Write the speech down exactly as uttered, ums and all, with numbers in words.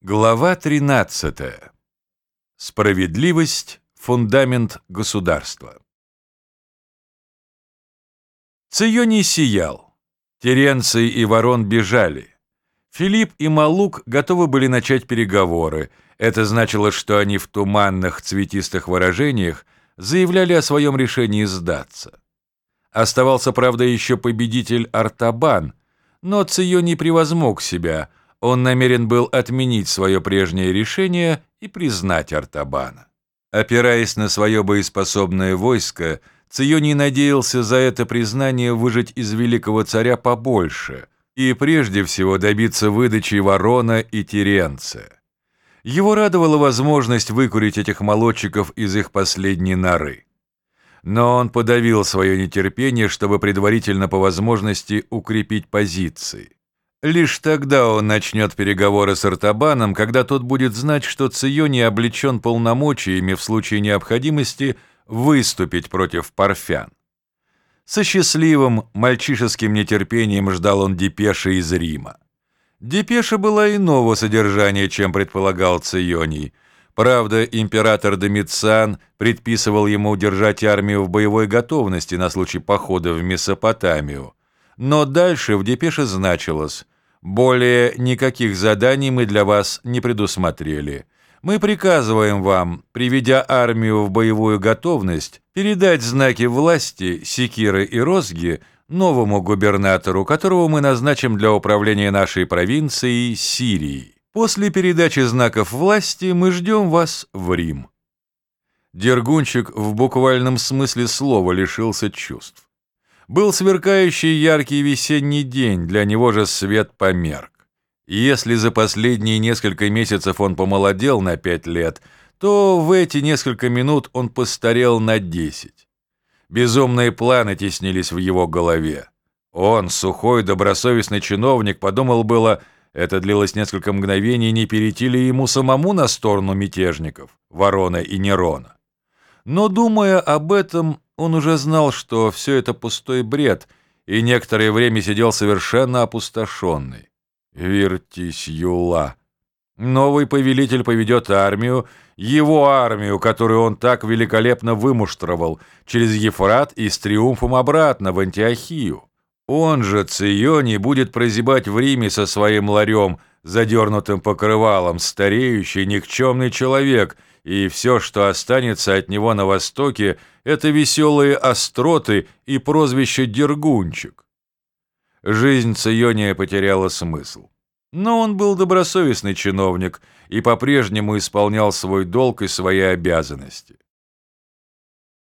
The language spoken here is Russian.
Глава тринадцатая. Справедливость – фундамент государства. Ционий сиял. Теренций и Ворон бежали. Филипп и Маллук готовы были начать переговоры. Это значило, что они в туманных цветистых выражениях заявляли о своем решении сдаться. Оставался, правда, еще победитель Артабан, но Ционий превозмог себя. Он намерен был отменить свое прежнее решение и признать Артабана. Опираясь на свое боеспособное войско, Ционий надеялся за это признание выжать из великого царя побольше и прежде всего добиться выдачи Ворона и Теренция. Его радовала возможность выкурить этих молодчиков из их последней норы. Но он подавил свое нетерпение, чтобы предварительно по возможности укрепить позиции. Лишь тогда он начнет переговоры с Артабаном, когда тот будет знать, что Ционий облечен полномочиями в случае необходимости выступить против парфян. Со счастливым мальчишеским нетерпением ждал он депеши из Рима. Депеша была иного содержания, чем предполагал Ционий. Правда, император Домициан предписывал ему держать армию в боевой готовности на случай похода в Месопотамию. Но дальше в депеше значилось: «Более никаких заданий мы для вас не предусмотрели. Мы приказываем вам, приведя армию в боевую готовность, передать знаки власти Секиры и Розги новому губернатору, которого мы назначим для управления нашей провинцией Сирией. После передачи знаков власти мы ждем вас в Рим». Дергунчик в буквальном смысле слова лишился чувств. Был сверкающий яркий весенний день, для него же свет померк. Если за последние несколько месяцев он помолодел на пять лет, то в эти несколько минут он постарел на десять. Безумные планы теснились в его голове. Он, сухой, добросовестный чиновник, подумал было, это длилось несколько мгновений, не перейти ли ему самому на сторону мятежников, Ворона и Нерона. Но, думая об этом, он уже знал, что все это пустой бред, и некоторое время сидел совершенно опустошенный. Вертись, Юла. Новый повелитель поведет армию, его армию, которую он так великолепно вымуштровал, через Ефрат и с триумфом обратно в Антиохию. Он же, Ционий, будет прозябать в Риме со своим ларем, задернутым покрывалом, стареющий, никчемный человек, и все, что останется от него на Востоке, это веселые остроты и прозвище Дергунчик. Жизнь Циония потеряла смысл. Но он был добросовестный чиновник и по-прежнему исполнял свой долг и свои обязанности.